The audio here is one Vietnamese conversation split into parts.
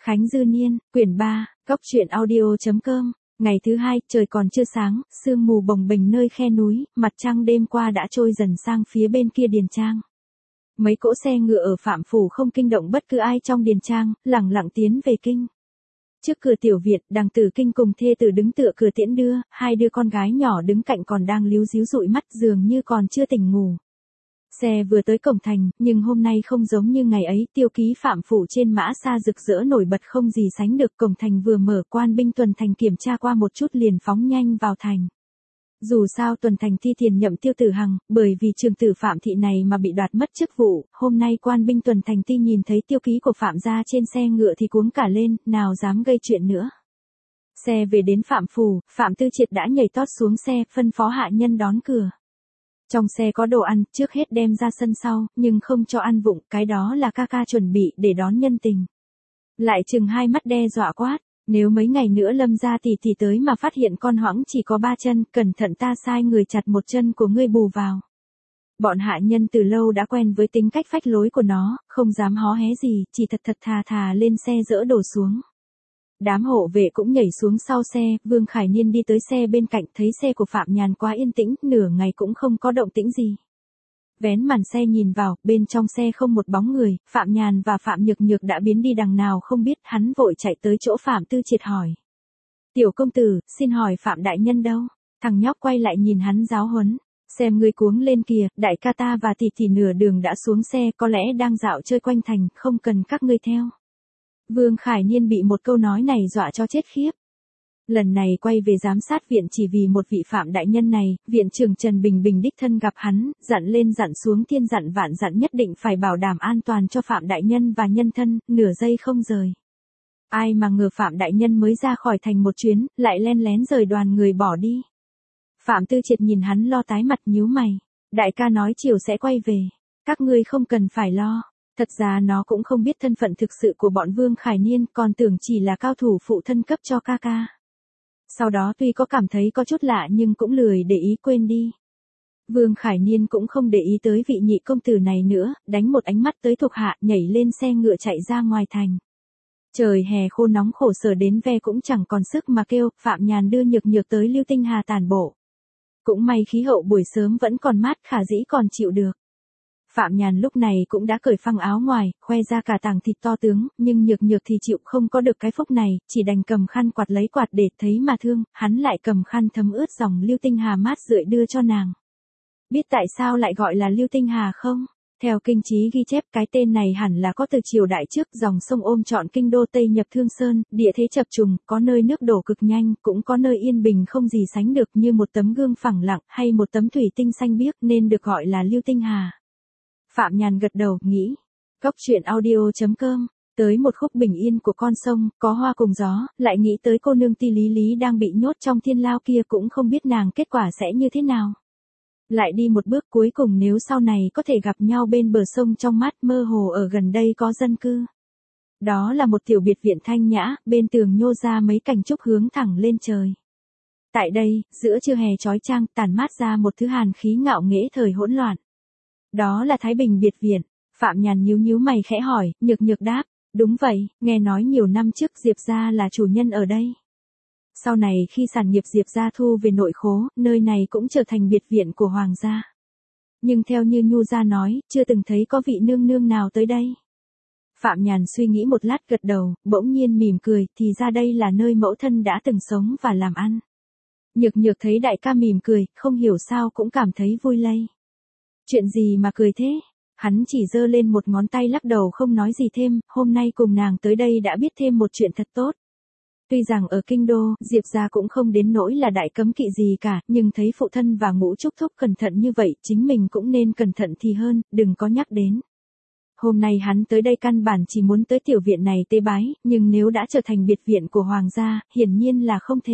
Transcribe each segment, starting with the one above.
Khánh Dư Niên, quyển 3, Cóc truyện audio.com. Ngày thứ hai, trời còn chưa sáng, sương mù bồng bềnh nơi khe núi, mặt trăng đêm qua đã trôi dần sang phía bên kia điền trang. Mấy cỗ xe ngựa ở Phạm Phủ không kinh động bất cứ ai trong điền trang, lẳng lặng tiến về kinh. Trước cửa tiểu viện, Đằng Tử Kinh cùng thê tử đứng tựa cửa tiễn đưa, hai đứa con gái nhỏ đứng cạnh còn đang líu ríu dụi mắt dường như còn chưa tỉnh ngủ. Xe vừa tới cổng thành, nhưng hôm nay không giống như ngày ấy, tiêu ký Phạm Phủ trên mã xa rực rỡ nổi bật không gì sánh được. Cổng thành vừa mở, quan binh tuần thành kiểm tra qua một chút liền phóng nhanh vào thành. Dù sao tuần thành thi tiền nhậm Tiêu Tử Hằng, bởi vì trường tử Phạm thị này mà bị đoạt mất chức vụ, hôm nay quan binh tuần thành ti nhìn thấy tiêu ký của Phạm gia trên xe ngựa thì cuống cả lên, nào dám gây chuyện nữa. Xe về đến Phạm Phủ, Phạm Tư Triệt đã nhảy tót xuống xe, phân phó hạ nhân đón cửa. Trong xe có đồ ăn, trước hết đem ra sân sau, nhưng không cho ăn vụng, cái đó là ca ca chuẩn bị để đón nhân tình. Lại chừng hai mắt đe dọa quát, nếu mấy ngày nữa Lâm gia tỷ tỷ tới mà phát hiện con Hoãng chỉ có 3 chân, cẩn thận ta sai người chặt một chân của ngươi bù vào. Bọn hạ nhân từ lâu đã quen với tính cách phách lối của nó, không dám hó hé gì, chỉ thật thật thà thà lên xe dỡ đồ xuống. Đám hộ vệ cũng nhảy xuống sau xe, Vương Khải Niên đi tới xe bên cạnh, thấy xe của Phạm Nhàn quá yên tĩnh, nửa ngày cũng không có động tĩnh gì. Vén màn xe nhìn vào, bên trong xe không một bóng người, Phạm Nhàn và Phạm Nhược Nhược đã biến đi đằng nào không biết, hắn vội chạy tới chỗ Phạm Tư Triệt hỏi. Tiểu công tử, xin hỏi Phạm đại nhân đâu? Thằng nhóc quay lại nhìn hắn giáo huấn. Xem ngươi cuống lên kìa, đại ca ta và tỷ tỷ nửa đường đã xuống xe, có lẽ đang dạo chơi quanh thành, không cần các ngươi theo. Vương Khải Niên bị một câu nói này dọa cho chết khiếp. Lần này quay về giám sát viện chỉ vì một vị Phạm đại nhân này, viện trưởng Trần Bình Bình đích thân gặp hắn, dặn lên dặn xuống thiên dặn vạn dặn nhất định phải bảo đảm an toàn cho Phạm đại nhân và nhân thân, nửa giây không rời. Ai mà ngờ Phạm đại nhân mới ra khỏi thành một chuyến, lại len lén rời đoàn người bỏ đi. Phạm Tư Triệt nhìn hắn lo tái mặt nhíu mày. Đại ca nói chiều sẽ quay về. Các ngươi không cần phải lo. Thật ra nó cũng không biết thân phận thực sự của bọn Vương Khải Niên, còn tưởng chỉ là cao thủ phụ thân cấp cho ca ca. Sau đó tuy có cảm thấy có chút lạ nhưng cũng lười để ý, quên đi. Vương Khải Niên cũng không để ý tới vị nhị công tử này nữa, đánh một ánh mắt tới thuộc hạ, nhảy lên xe ngựa chạy ra ngoài thành. Trời hè khô nóng khổ sở đến ve cũng chẳng còn sức mà kêu, Phạm Nhàn đưa Nhược Nhược tới Lưu Tinh Hà tản bộ. Cũng may khí hậu buổi sớm vẫn còn mát, khả dĩ còn chịu được. Phạm Nhàn lúc này cũng đã cởi phăng áo ngoài, khoe ra cả tảng thịt to tướng, nhưng Nhược Nhược thì chịu không có được cái phúc này, chỉ đành cầm khăn quạt lấy quạt để thấy mà thương, hắn lại cầm khăn thấm ướt dòng Lưu Tinh Hà mát rượi đưa cho nàng. Biết tại sao lại gọi là Lưu Tinh Hà không? Theo kinh chí ghi chép, cái tên này hẳn là có từ triều đại trước, dòng sông ôm trọn kinh đô Tây nhập Thương Sơn, địa thế chập trùng, có nơi nước đổ cực nhanh, cũng có nơi yên bình không gì sánh được, như một tấm gương phẳng lặng hay một tấm thủy tinh xanh biếc, nên được gọi là Lưu Tinh Hà. Phạm Nhàn gật đầu, nghĩ. Cóc truyện audio.com. Tới một khúc bình yên của con sông, có hoa cùng gió, lại nghĩ tới cô nương Ti Lý Lý đang bị nhốt trong thiên lao kia, cũng không biết nàng kết quả sẽ như thế nào. Lại đi một bước, cuối cùng nếu sau này có thể gặp nhau bên bờ sông trong mát, mơ hồ ở gần đây có dân cư. Đó là một tiểu biệt viện thanh nhã, bên tường nhô ra mấy cành trúc hướng thẳng lên trời. Tại đây, giữa trưa hè chói chang, tản mát ra một thứ hàn khí ngạo nghễ thời hỗn loạn. Đó là Thái Bình biệt viện. Phạm Nhàn nhíu nhíu mày khẽ hỏi, Nhược Nhược đáp, đúng vậy, nghe nói nhiều năm trước Diệp gia là chủ nhân ở đây. Sau này khi sản nghiệp Diệp gia thu về nội khố, nơi này cũng trở thành biệt viện của hoàng gia. Nhưng theo như Nhu gia nói, chưa từng thấy có vị nương nương nào tới đây. Phạm Nhàn suy nghĩ một lát gật đầu, bỗng nhiên mỉm cười, thì ra đây là nơi mẫu thân đã từng sống và làm ăn. Nhược Nhược thấy đại ca mỉm cười, không hiểu sao cũng cảm thấy vui lây. Chuyện gì mà cười thế? Hắn chỉ giơ lên một ngón tay lắc đầu không nói gì thêm, hôm nay cùng nàng tới đây đã biết thêm một chuyện thật tốt. Tuy rằng ở kinh đô, Diệp gia cũng không đến nỗi là đại cấm kỵ gì cả, nhưng thấy phụ thân và Ngũ Trúc Thúc cẩn thận như vậy, chính mình cũng nên cẩn thận thì hơn, đừng có nhắc đến. Hôm nay hắn tới đây căn bản chỉ muốn tới tiểu viện này tế bái, nhưng nếu đã trở thành biệt viện của hoàng gia, hiển nhiên là không thể.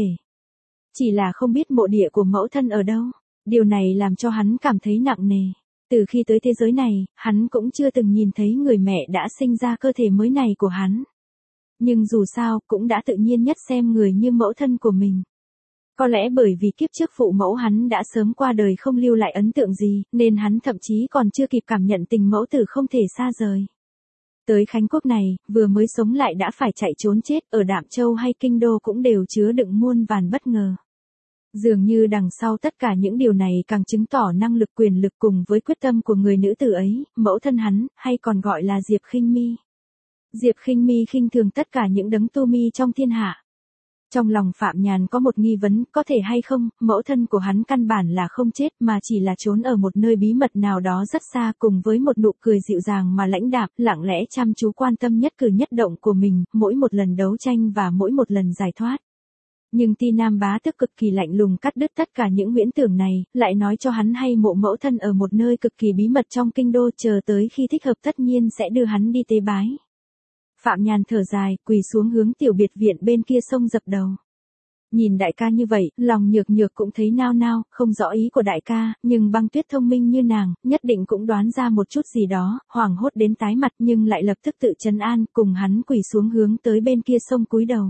Chỉ là không biết mộ địa của mẫu thân ở đâu, điều này làm cho hắn cảm thấy nặng nề. Từ khi tới thế giới này, hắn cũng chưa từng nhìn thấy người mẹ đã sinh ra cơ thể mới này của hắn. Nhưng dù sao, cũng đã tự nhiên nhất xem người như mẫu thân của mình. Có lẽ bởi vì kiếp trước phụ mẫu hắn đã sớm qua đời không lưu lại ấn tượng gì, nên hắn thậm chí còn chưa kịp cảm nhận tình mẫu tử không thể xa rời. Tới Khánh Quốc này, vừa mới sống lại đã phải chạy trốn chết, ở Đạm Châu hay Kinh Đô cũng đều chứa đựng muôn vàn bất ngờ. Dường như đằng sau tất cả những điều này càng chứng tỏ năng lực quyền lực cùng với quyết tâm của người nữ tử ấy, mẫu thân hắn, hay còn gọi là Diệp Khinh Mi. Diệp Khinh Mi khinh thường tất cả những đấng tu mi trong thiên hạ. Trong lòng Phạm Nhàn có một nghi vấn, có thể hay không, mẫu thân của hắn căn bản là không chết mà chỉ là trốn ở một nơi bí mật nào đó rất xa, cùng với một nụ cười dịu dàng mà lãnh đạm, lặng lẽ chăm chú quan tâm nhất cử nhất động của mình, mỗi một lần đấu tranh và mỗi một lần giải thoát. Nhưng Ti Nam Bá Tước cực kỳ lạnh lùng cắt đứt tất cả những huyễn tưởng này, lại nói cho hắn hay mộ mẫu thân ở một nơi cực kỳ bí mật trong kinh đô, chờ tới khi thích hợp tất nhiên sẽ đưa hắn đi tế bái. Phạm Nhàn thở dài, quỳ xuống hướng tiểu biệt viện bên kia sông dập đầu. Nhìn đại ca như vậy, lòng nhược nhược cũng thấy nao nao, không rõ ý của đại ca, nhưng Băng Tuyết thông minh như nàng, nhất định cũng đoán ra một chút gì đó, hoảng hốt đến tái mặt nhưng lại lập tức tự trấn an, cùng hắn quỳ xuống hướng tới bên kia sông cúi đầu.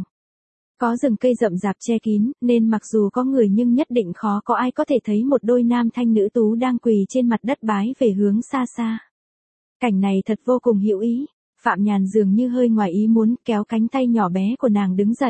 Có rừng cây rậm rạp che kín, nên mặc dù có người nhưng nhất định khó có ai có thể thấy một đôi nam thanh nữ tú đang quỳ trên mặt đất bái về hướng xa xa. Cảnh này thật vô cùng hữu ý. Phạm Nhàn dường như hơi ngoài ý muốn, kéo cánh tay nhỏ bé của nàng đứng dậy.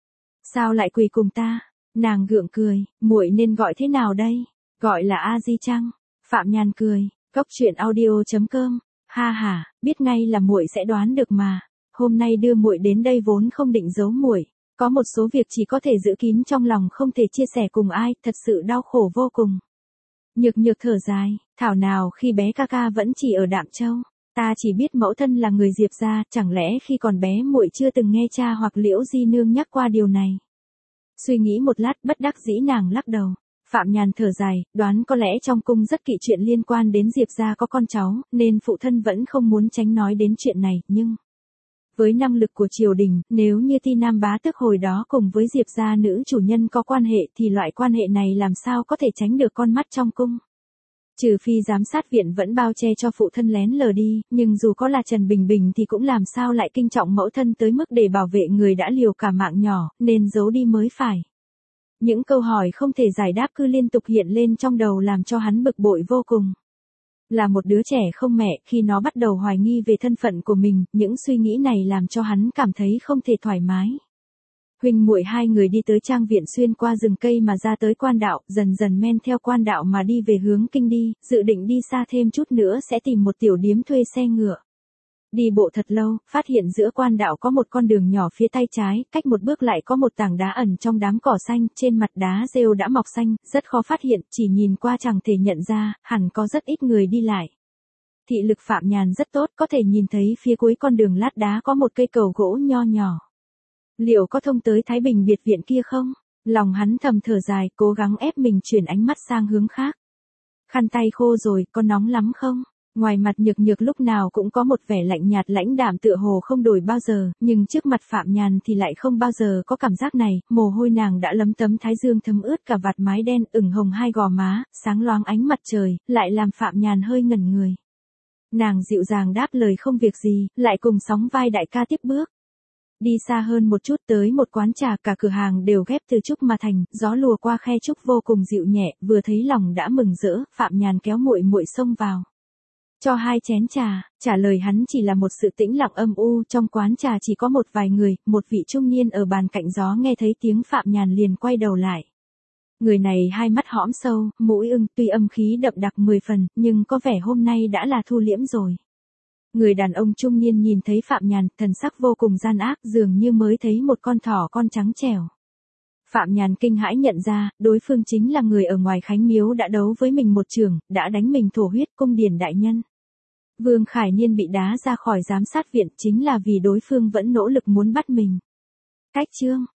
Sao lại quỳ cùng ta? Nàng gượng cười, muội nên gọi thế nào đây? Gọi là A Di chăng? Phạm Nhàn cười, Cốc Truyện Audio.com. Ha ha, biết ngay là muội sẽ đoán được mà. Hôm nay đưa muội đến đây vốn không định giấu muội, có một số việc chỉ có thể giữ kín trong lòng không thể chia sẻ cùng ai, thật sự đau khổ vô cùng. Nhược nhược thở dài, thảo nào khi bé ca ca vẫn chỉ ở Đạm Châu. Ta chỉ biết mẫu thân là người Diệp gia, chẳng lẽ khi còn bé muội chưa từng nghe cha hoặc Liễu Di nương nhắc qua điều này. Suy nghĩ một lát, bất đắc dĩ nàng lắc đầu. Phạm Nhàn thở dài, đoán có lẽ trong cung rất kỵ chuyện liên quan đến Diệp gia có con cháu, nên phụ thân vẫn không muốn tránh nói đến chuyện này, nhưng với năng lực của triều đình, nếu như Ti Nam Bá Tước hồi đó cùng với Diệp gia nữ chủ nhân có quan hệ thì loại quan hệ này làm sao có thể tránh được con mắt trong cung. Trừ phi giám sát viện vẫn bao che cho phụ thân lén lờ đi, nhưng dù có là Trần Bình Bình thì cũng làm sao lại kinh trọng mẫu thân tới mức để bảo vệ người đã liều cả mạng nhỏ, nên giấu đi mới phải. Những câu hỏi không thể giải đáp cứ liên tục hiện lên trong đầu làm cho hắn bực bội vô cùng. Là một đứa trẻ không mẹ, khi nó bắt đầu hoài nghi về thân phận của mình, những suy nghĩ này làm cho hắn cảm thấy không thể thoải mái. Huynh muội hai người đi tới trang viện xuyên qua rừng cây mà ra tới quan đạo, dần dần men theo quan đạo mà đi về hướng kinh đi, dự định đi xa thêm chút nữa sẽ tìm một tiểu điếm thuê xe ngựa. Đi bộ thật lâu, phát hiện giữa quan đạo có một con đường nhỏ phía tay trái, cách một bước lại có một tảng đá ẩn trong đám cỏ xanh, trên mặt đá rêu đã mọc xanh, rất khó phát hiện, chỉ nhìn qua chẳng thể nhận ra, hẳn có rất ít người đi lại. Thị lực Phạm Nhàn rất tốt, có thể nhìn thấy phía cuối con đường lát đá có một cây cầu gỗ nho nhỏ. Liệu có thông tới Thái Bình biệt viện kia không? Lòng hắn thầm thở dài, cố gắng ép mình chuyển ánh mắt sang hướng khác. Khăn tay khô rồi, có nóng lắm không? Ngoài mặt nhược nhược lúc nào cũng có một vẻ lạnh nhạt lãnh đạm tựa hồ không đổi bao giờ, nhưng trước mặt Phạm Nhàn thì lại không bao giờ có cảm giác này, mồ hôi nàng đã lấm tấm thái dương thấm ướt cả vạt mái đen, ửng hồng hai gò má, sáng loáng ánh mặt trời, lại làm Phạm Nhàn hơi ngẩn người. Nàng dịu dàng đáp lời không việc gì, lại cùng sóng vai đại ca tiếp bước. Đi xa hơn một chút tới một quán trà, cả cửa hàng đều ghép từ trúc mà thành, gió lùa qua khe trúc vô cùng dịu nhẹ, vừa thấy lòng đã mừng rỡ, Phạm Nhàn kéo muội muội xông vào. Cho 2 chén trà, trả lời hắn chỉ là một sự tĩnh lặng âm u, trong quán trà chỉ có một vài người, một vị trung niên ở bàn cạnh gió nghe thấy tiếng Phạm Nhàn liền quay đầu lại. Người này hai mắt hõm sâu, mũi ưng, tuy âm khí đậm đặc 10 phần, nhưng có vẻ hôm nay đã là thu liễm rồi. Người đàn ông trung niên nhìn thấy Phạm Nhàn, thần sắc vô cùng gian ác, dường như mới thấy một con thỏ con trắng trẻo. Phạm Nhàn kinh hãi nhận ra, đối phương chính là người ở ngoài Khánh Miếu đã đấu với mình một chưởng, đã đánh mình thổ huyết, Cung Điển đại nhân. Vương Khải Niên bị đá ra khỏi giám sát viện chính là vì đối phương vẫn nỗ lực muốn bắt mình. Cách chương